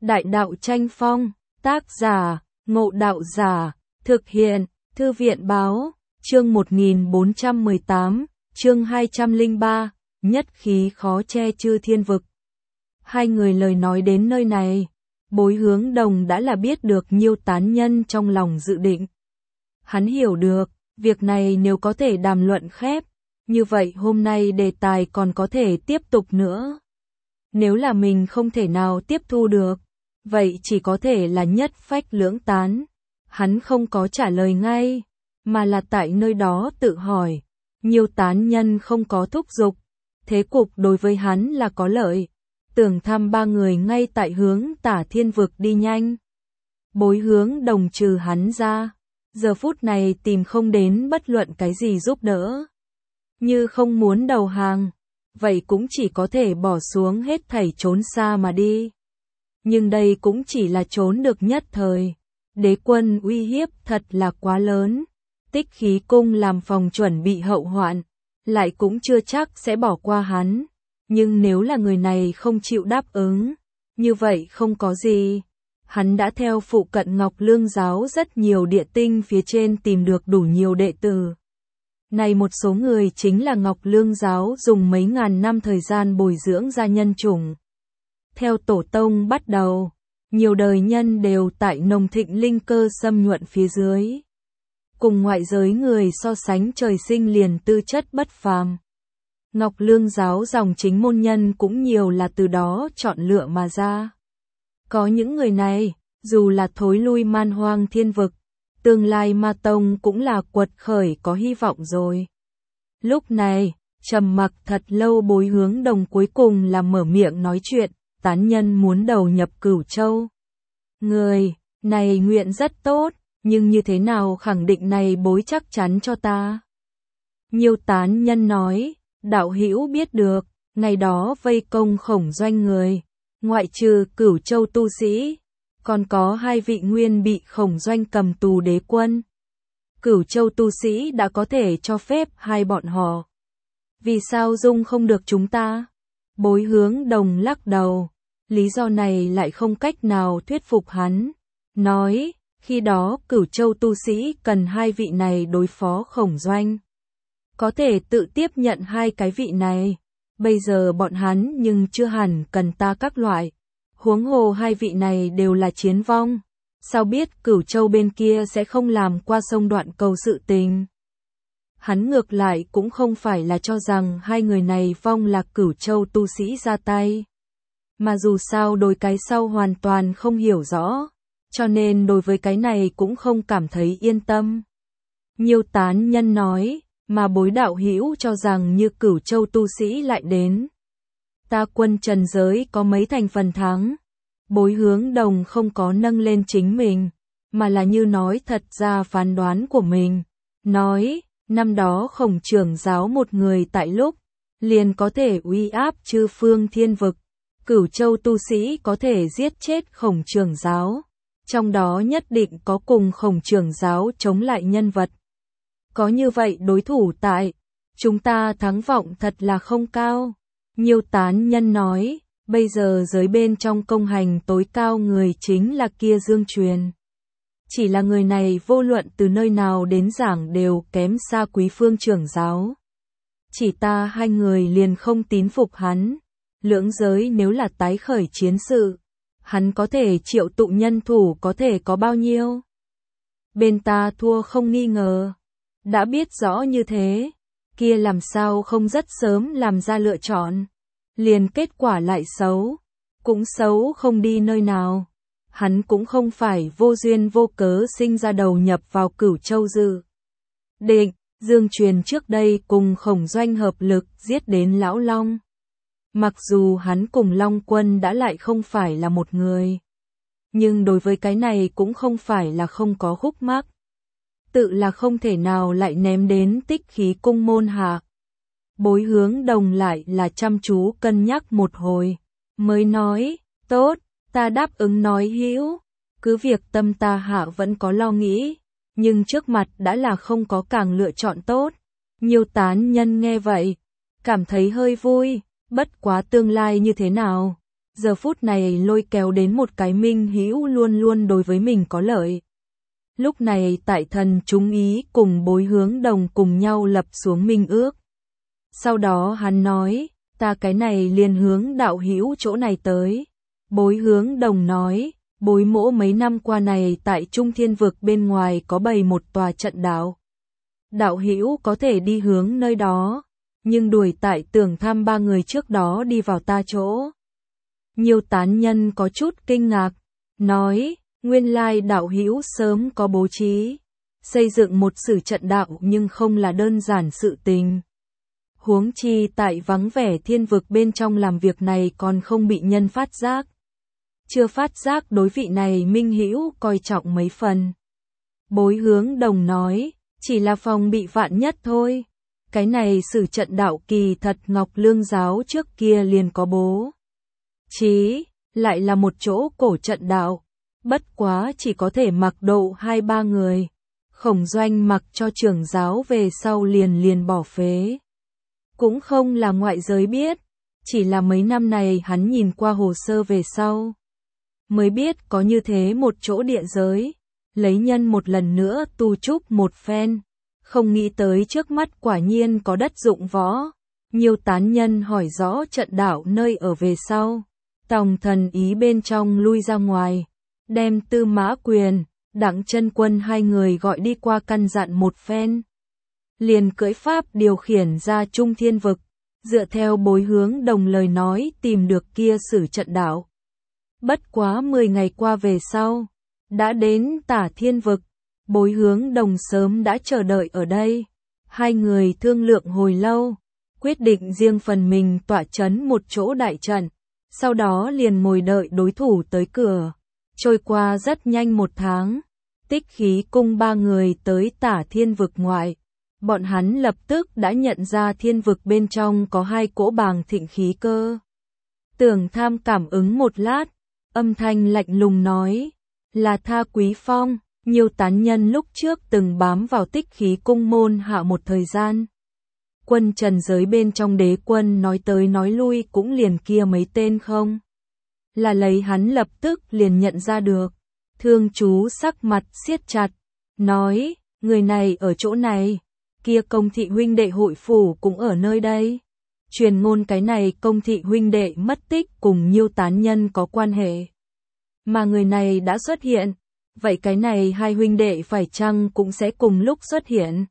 Đại đạo tranh phong, tác giả, Ngộ Đạo Giả, thực hiện, Thư viện báo, chương 1418, chương 203, nhất khí khó che chư thiên vực. Hai người lời nói đến nơi này, Bối Hướng Đồng đã là biết được Nhiêu Tán Nhân trong lòng dự định. Hắn hiểu được, việc này nếu có thể đàm luận khép, như vậy hôm nay đề tài còn có thể tiếp tục nữa. Nếu là mình không thể nào tiếp thu được, vậy chỉ có thể là nhất phách lưỡng tán. Hắn không có trả lời ngay, mà là tại nơi đó tự hỏi. Nhiêu Tán Nhân không có thúc giục, thế cục đối với hắn là có lợi. Tưởng thăm ba người ngay tại hướng Tả Thiên Vực đi nhanh. Bối Hướng Đồng trừ hắn ra, giờ phút này tìm không đến bất luận cái gì giúp đỡ. Như không muốn đầu hàng, vậy cũng chỉ có thể bỏ xuống hết thảy trốn xa mà đi. Nhưng đây cũng chỉ là trốn được nhất thời. Đế quân uy hiếp thật là quá lớn. Tích Khí Cung làm phòng chuẩn bị hậu hoạn, lại cũng chưa chắc sẽ bỏ qua hắn. Nhưng nếu là người này không chịu đáp ứng, như vậy không có gì. Hắn đã theo phụ cận Ngọc Lương giáo rất nhiều địa tinh phía trên tìm được đủ nhiều đệ tử. Này một số người chính là Ngọc Lương giáo dùng mấy ngàn năm thời gian bồi dưỡng ra nhân chủng. Theo tổ tông bắt đầu, nhiều đời nhân đều tại nồng thịnh linh cơ xâm nhuận phía dưới. Cùng ngoại giới người so sánh trời sinh liền tư chất bất phàm. Ngọc Lương giáo dòng chính môn nhân cũng nhiều là từ đó chọn lựa mà ra. Có những người này, dù là thối lui man hoang thiên vực, tương lai ma tông cũng là quật khởi có hy vọng rồi. Lúc này, trầm mặc thật lâu Bối Hướng Đồng cuối cùng là mở miệng nói chuyện. Tán Nhân muốn đầu nhập Cửu Châu. Người này nguyện rất tốt, nhưng như thế nào khẳng định này bối chắc chắn cho ta? Nhiêu Tán Nhân nói, đạo hữu biết được, ngày đó vây công Khổng Doanh người, ngoại trừ Cửu Châu tu sĩ, còn có hai vị nguyên bị Khổng Doanh cầm tù đế quân. Cửu Châu tu sĩ đã có thể cho phép hai bọn họ. Vì sao dung không được chúng ta? Bối Hướng Đồng lắc đầu. Lý do này lại không cách nào thuyết phục hắn. Nói, khi đó Cửu Châu tu sĩ cần hai vị này đối phó Khổng Doanh. Có thể tự tiếp nhận hai cái vị này. Bây giờ bọn hắn nhưng chưa hẳn cần ta các loại. Huống hồ hai vị này đều là chiến vong. Sao biết Cửu Châu bên kia sẽ không làm qua sông Đoạn Cầu sự tình? Hắn ngược lại cũng không phải là cho rằng hai người này vong là Cửu Châu tu sĩ ra tay. Mà dù sao đối cái sau hoàn toàn không hiểu rõ, cho nên đối với cái này cũng không cảm thấy yên tâm. Nhiêu Tán Nhân nói, mà Bối đạo hữu cho rằng như Cửu Châu tu sĩ lại đến. Ta quân trần giới có mấy thành phần thắng. Bối Hướng Đồng không có nâng lên chính mình, mà là như nói thật ra phán đoán của mình. Nói, năm đó Khổng trưởng giáo một người tại lúc, liền có thể uy áp chư phương thiên vực. Cửu Châu tu sĩ có thể giết chết Khổng trưởng giáo, trong đó nhất định có cùng Khổng trưởng giáo chống lại nhân vật. Có như vậy đối thủ tại, chúng ta thắng vọng thật là không cao. Nhiêu Tán Nhân nói, bây giờ giới bên trong công hành tối cao người chính là kia Dương Truyền. Chỉ là người này vô luận từ nơi nào đến giảng đều kém xa Quý Phương trưởng giáo. Chỉ ta hai người liền không tín phục hắn. Lưỡng giới nếu là tái khởi chiến sự, hắn có thể triệu tụ nhân thủ có thể có bao nhiêu? Bên ta thua không nghi ngờ. Đã biết rõ như thế, kia làm sao không rất sớm làm ra lựa chọn. Liền kết quả lại xấu, cũng xấu không đi nơi nào. Hắn cũng không phải vô duyên vô cớ sinh ra đầu nhập vào Cửu Châu dự định. Dương Truyền trước đây cùng Khổng Doanh hợp lực giết đến Lão Long. Mặc dù hắn cùng Long Quân đã lại không phải là một người, nhưng đối với cái này cũng không phải là không có khúc mắc. Tự là không thể nào lại ném đến Tích Khí Cung môn hạ. Bối Hướng Đồng lại là chăm chú cân nhắc một hồi, mới nói, tốt, ta đáp ứng nói hữu, cứ việc tâm ta hạ vẫn có lo nghĩ, nhưng trước mặt đã là không có càng lựa chọn tốt. Nhiêu Tán Nhân nghe vậy, cảm thấy hơi vui. Bất quá tương lai như thế nào, giờ phút này lôi kéo đến một cái minh hữu luôn luôn đối với mình có lợi. Lúc này tại thần chúng ý cùng Bối Hướng Đồng cùng nhau lập xuống minh ước. Sau đó hắn nói, ta cái này liền hướng đạo hữu chỗ này tới. Bối Hướng Đồng nói, Bối mỗ mấy năm qua này tại Trung Thiên Vực bên ngoài có bày một tòa trận đạo. Đạo hữu có thể đi hướng nơi đó, nhưng đuổi tại Tưởng Tham ba người trước đó đi vào ta chỗ. Nhiều tán nhân có chút kinh ngạc, nói, nguyên lai đạo hữu sớm có bố trí, xây dựng một sử trận đạo nhưng không là đơn giản sự tình. Huống chi tại vắng vẻ thiên vực bên trong làm việc này còn không bị nhân phát giác. Chưa phát giác đối vị này minh hữu coi trọng mấy phần. Bối Hướng Đồng nói, chỉ là phòng bị vạn nhất thôi. Cái này sử trận đạo kỳ thật Ngọc Lương giáo trước kia liền có bố trí, lại là một chỗ cổ trận đạo. Bất quá chỉ có thể mặc độ 2-3 người. Khổng Doanh mặc cho trưởng giáo về sau liền bỏ phế. Cũng không là ngoại giới biết, chỉ là mấy năm này hắn nhìn qua hồ sơ về sau. Mới biết có như thế một chỗ địa giới, lấy nhân một lần nữa tu trúc một phen. Không nghĩ tới trước mắt quả nhiên có đất dụng võ. Nhiều tán nhân hỏi rõ trận đạo nơi ở về sau. Tòng Thần Ý bên trong lui ra ngoài, đem Tư Mã Quyền, Đặng Chân Quân hai người gọi đi qua căn dặn một phen. Liền cưỡi pháp điều khiển ra Trung Thiên Vực, dựa theo Bối Hướng Đồng lời nói tìm được kia sử trận đạo. Bất quá 10 ngày qua về sau, đã đến Tả Thiên Vực, Bối Hướng Đồng sớm đã chờ đợi ở đây. Hai người thương lượng hồi lâu, quyết định riêng phần mình tọa trấn một chỗ đại trận, sau đó liền ngồi đợi đối thủ tới cửa. Trôi qua rất nhanh 1 tháng, Tích Khí Cung 3 người tới Tả Thiên Vực ngoại. Bọn hắn lập tức đã nhận ra thiên vực bên trong có 2 cỗ bàng thịnh khí cơ. Tưởng Tham cảm ứng một lát, âm thanh lạnh lùng nói, là Tha Quý Phong. Nhiều tán nhân lúc trước từng bám vào Tích Khí Cung môn hạ một thời gian. Quân trần giới bên trong đế quân nói tới nói lui cũng liền kia mấy tên không. Là lấy hắn lập tức liền nhận ra được. Thương chú sắc mặt siết chặt, nói, người này ở chỗ này, kia Công Thị huynh đệ hội phủ cũng ở nơi đây. Truyền ngôn cái này Công Thị huynh đệ mất tích cùng Nhiêu tán nhân có quan hệ. Mà người này đã xuất hiện, vậy cái này hai huynh đệ phải chăng cũng sẽ cùng lúc xuất hiện?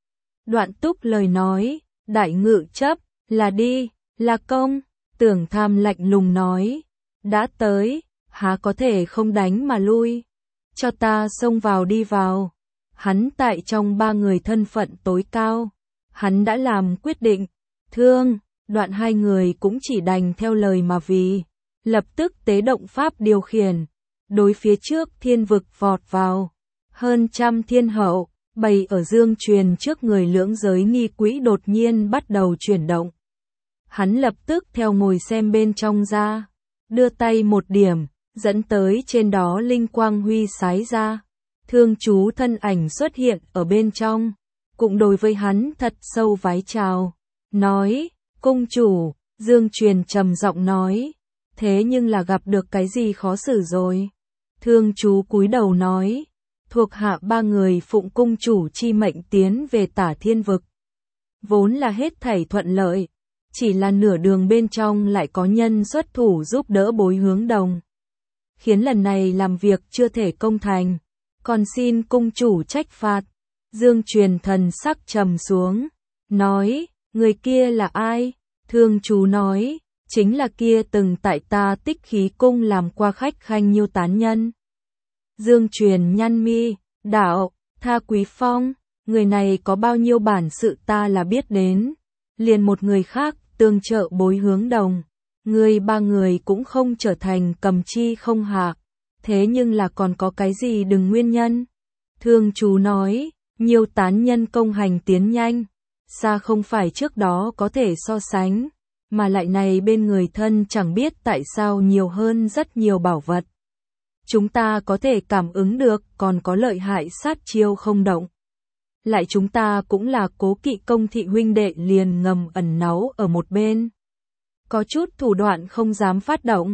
Đoạn Túc lời nói, đại ngự chấp, là đi, là công. Tưởng Tham lạnh lùng nói, đã tới, há có thể không đánh mà lui. Cho ta xông vào đi vào. Hắn tại trong 3 người thân phận tối cao. Hắn đã làm quyết định. Thương, Đoạn hai người cũng chỉ đành theo lời mà vì. Lập tức tế động pháp điều khiển. Đối phía trước thiên vực vọt vào. Hơn trăm thiên hậu, bày ở Dương Truyền trước người lưỡng giới nghi quỹ đột nhiên bắt đầu chuyển động. Hắn lập tức theo ngồi xem bên trong ra. Đưa tay một điểm, dẫn tới trên đó linh quang huy sái ra. Thương chú thân ảnh xuất hiện ở bên trong, cũng đối với hắn thật sâu vái chào, nói, cung chủ. Dương Truyền trầm giọng nói, thế nhưng là gặp được cái gì khó xử rồi? Thương chú cúi đầu nói, thuộc hạ 3 người phụng cung chủ chi mệnh tiến về Tả Thiên Vực. Vốn là hết thảy thuận lợi, chỉ là nửa đường bên trong lại có nhân xuất thủ giúp đỡ Bối Hướng Đồng. Khiến lần này làm việc chưa thể công thành, còn xin cung chủ trách phạt. Dương Truyền thần sắc trầm xuống, nói, người kia là ai? Thương chú nói, chính là kia từng tại ta Tích Khí Cung làm qua khách khanh Nhiêu tán nhân. Dương Truyền nhăn mi, đạo, Tha Quý Phong, người này có bao nhiêu bản sự ta là biết đến. Liền một người khác tương trợ Bối Hướng Đồng, người 3 người cũng không trở thành cầm chi không hạ. Thế nhưng là còn có cái gì đừng nguyên nhân? Thương chú nói, Nhiêu tán nhân công hành tiến nhanh, xa không phải trước đó có thể so sánh, mà lại này bên người thân chẳng biết tại sao nhiều hơn rất nhiều bảo vật. Chúng ta có thể cảm ứng được còn có lợi hại sát chiêu không động. Lại chúng ta cũng là cố kỵ Công Thị huynh đệ liền ngầm ẩn náu ở một bên. Có chút thủ đoạn không dám phát động,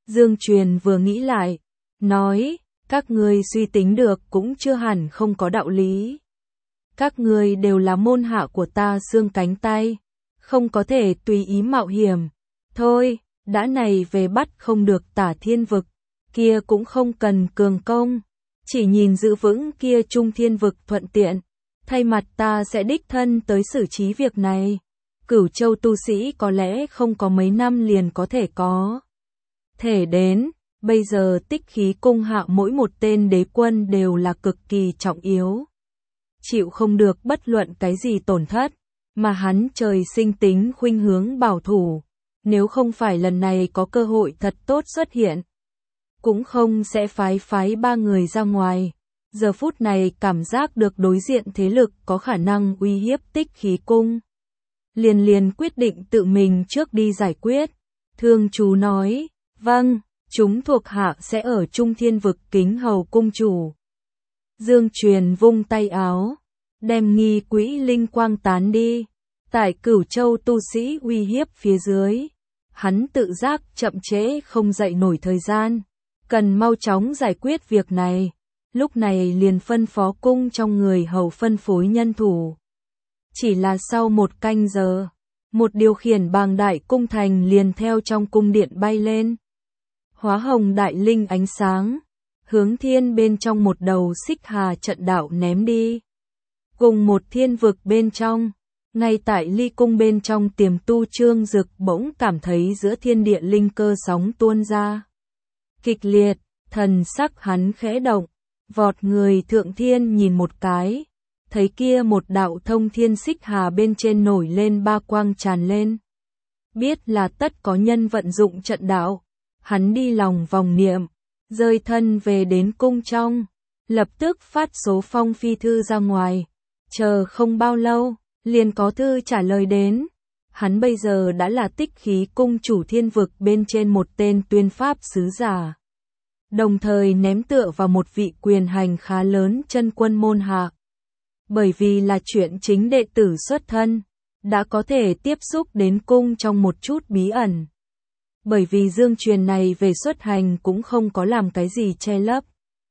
Dương Truyền vừa nghĩ lại, nói, các ngươi suy tính được cũng chưa hẳn không có đạo lý. Các ngươi đều là môn hạ của ta xương cánh tay, không có thể tùy ý mạo hiểm. Thôi, đã này về bắt không được Tả Thiên Vực, kia cũng không cần cường công, chỉ nhìn giữ vững kia Trung Thiên Vực thuận tiện, thay mặt ta sẽ đích thân tới xử trí việc này. Cửu Châu tu sĩ có lẽ không có mấy năm liền có thể có thể đến, bây giờ Tích Khí cung hạ mỗi một tên đế quân đều là cực kỳ trọng yếu. Chịu không được bất luận cái gì tổn thất, mà hắn trời sinh tính khuynh hướng bảo thủ, nếu không phải lần này có cơ hội thật tốt xuất hiện, cũng không sẽ phái 3 người ra ngoài. Giờ phút này cảm giác được đối diện thế lực có khả năng uy hiếp Tích Khí cung. Liền quyết định tự mình trước đi giải quyết. Thương chú nói, vâng, chúng thuộc hạ sẽ ở Trung Thiên Vực kính hầu cung chủ. Dương Truyền vung tay áo, đem nghi quỹ linh quang tán đi. Tại Cửu Châu tu sĩ uy hiếp phía dưới, hắn tự giác chậm trễ không dậy nổi thời gian, cần mau chóng giải quyết việc này. Lúc này liền phân phó cung trong người hầu phân phối nhân thủ. Chỉ là sau 1 canh giờ, một điều khiển bàng đại cung thành liền theo trong cung điện bay lên. Hóa hồng đại linh ánh sáng, hướng thiên bên trong một đầu xích hà trận đạo ném đi. Cùng một thiên vực bên trong, ngay tại ly cung bên trong tiềm tu Trương Dực bỗng cảm thấy giữa thiên địa linh cơ sóng tuôn ra. Kịch liệt, thần sắc hắn khẽ động, vọt người thượng thiên nhìn một cái, thấy kia một đạo thông thiên xích hà bên trên nổi lên 3 quang tràn lên. Biết là tất có nhân vận dụng trận đạo, hắn đi lòng vòng niệm, rơi thân về đến cung trong, lập tức phát số phong phi thư ra ngoài, chờ không bao lâu, liền có thư trả lời đến. Hắn bây giờ đã là Tích Khí cung chủ thiên vực bên trên một tên tuyên pháp sứ giả, đồng thời ném tựa vào một vị quyền hành khá lớn chân quân môn hạ. Bởi vì là chuyện chính đệ tử xuất thân, đã có thể tiếp xúc đến cung trong một chút bí ẩn. Bởi vì Dương Truyền này về xuất hành cũng không có làm cái gì che lấp,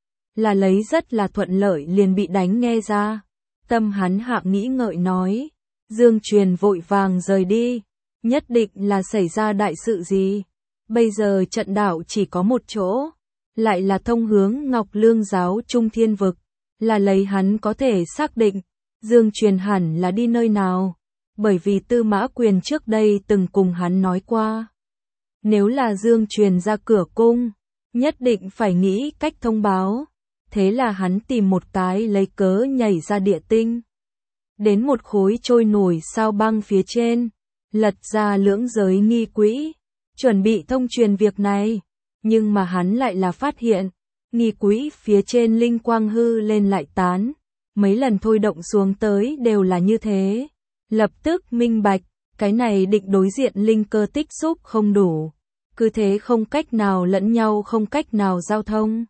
là lấy rất là thuận lợi liền bị đánh nghe ra. Tâm hắn hạ nghĩ ngợi nói, Dương Truyền vội vàng rời đi, nhất định là xảy ra đại sự gì. Bây giờ trận đạo chỉ có một chỗ, lại là thông hướng Ngọc Lương giáo Trung Thiên Vực, là lấy hắn có thể xác định, Dương Truyền hẳn là đi nơi nào, bởi vì Tư Mã Quyền trước đây từng cùng hắn nói qua. Nếu là Dương Truyền ra cửa cung, nhất định phải nghĩ cách thông báo. Thế là hắn tìm một cái lấy cớ nhảy ra địa tinh, đến một khối trôi nổi sao băng phía trên, lật ra lưỡng giới nghi quỹ, chuẩn bị thông truyền việc này. Nhưng mà hắn lại là phát hiện, nghi quỹ phía trên linh quang hư lên lại tán, mấy lần thôi động xuống tới đều là như thế. Lập tức minh bạch, cái này định đối diện linh cơ tích xúc không đủ, cứ thế không cách nào lẫn nhau không cách nào giao thông.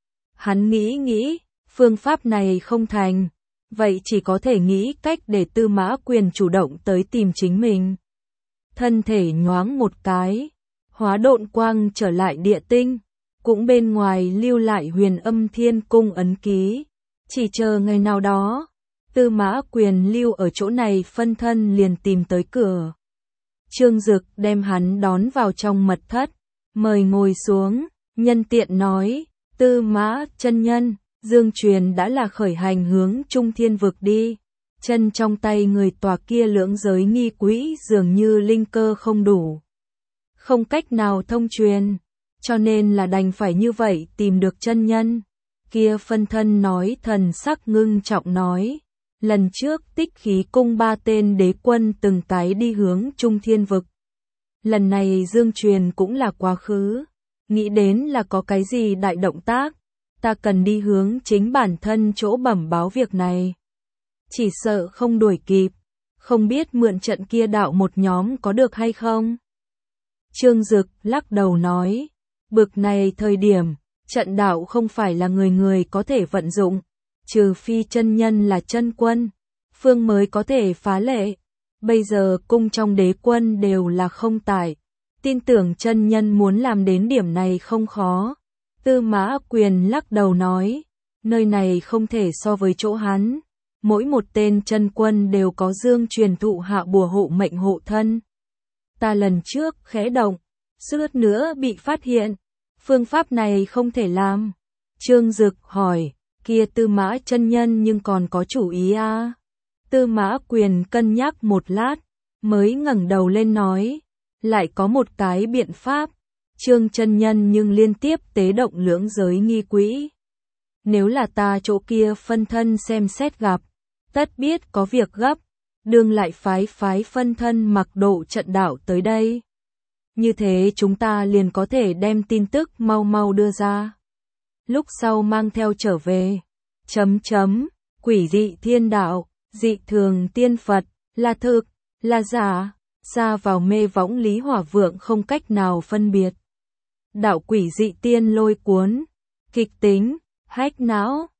Hắn nghĩ, phương pháp này không thành, vậy chỉ có thể nghĩ cách để Tư Mã Quyền chủ động tới tìm chính mình. Thân thể nhoáng một cái, hóa độn quang trở lại địa tinh, cũng bên ngoài lưu lại Huyền Âm Thiên cung ấn ký, chỉ chờ ngày nào đó, Tư Mã Quyền lưu ở chỗ này phân thân liền tìm tới cửa. Trương Dực đem hắn đón vào trong mật thất, mời ngồi xuống, nhân tiện nói, Tư Mã chân nhân, Dương Truyền đã là khởi hành hướng Trung Thiên Vực đi. Chân trong tay người tòa kia lưỡng giới nghi quỹ dường như linh cơ không đủ, không cách nào thông truyền, cho nên là đành phải như vậy tìm được chân nhân. Kia phân thân nói thần sắc ngưng trọng nói, lần trước Tích Khí cung 3 tên đế quân từng cái đi hướng Trung Thiên Vực. Lần này Dương Truyền cũng là quá khứ, nghĩ đến là có cái gì đại động tác, ta cần đi hướng chính bản thân chỗ bẩm báo việc này. Chỉ sợ không đuổi kịp, không biết mượn trận kia đạo một nhóm có được hay không? Trương Dực lắc đầu nói, bực này thời điểm, trận đạo không phải là người người có thể vận dụng, trừ phi chân nhân là chân quân, phương mới có thể phá lệ. Bây giờ cung trong đế quân đều là không tải, Tin tưởng chân nhân muốn làm đến điểm này không khó. Tư Mã Quyền lắc đầu nói, nơi này không thể so với chỗ hắn. Mỗi một tên chân quân đều có dương truyền thụ hạ bùa hộ mệnh hộ thân. Ta lần trước khẽ động, suýt nữa bị phát hiện. Phương pháp này không thể làm. Trương Dực hỏi, kia Tư Mã chân nhân nhưng còn có chủ ý à? Tư Mã Quyền cân nhắc một lát, mới ngẩng đầu lên nói, lại có một cái biện pháp. Trương chân nhân nhưng liên tiếp tế động lưỡng giới nghi quỹ. Nếu là ta chỗ kia phân thân xem xét gặp, tất biết có việc gấp, đương lại phái phân thân mặc độ trận đảo tới đây. Như thế chúng ta liền có thể đem tin tức mau mau đưa ra. Lúc sau mang theo trở về. Quỷ dị thiên đạo, dị thường tiên Phật, là thực, là giả, ra vào mê võng Lý Hỏa Vượng không cách nào phân biệt. Đạo quỷ dị tiên lôi cuốn, kịch tính, hách não,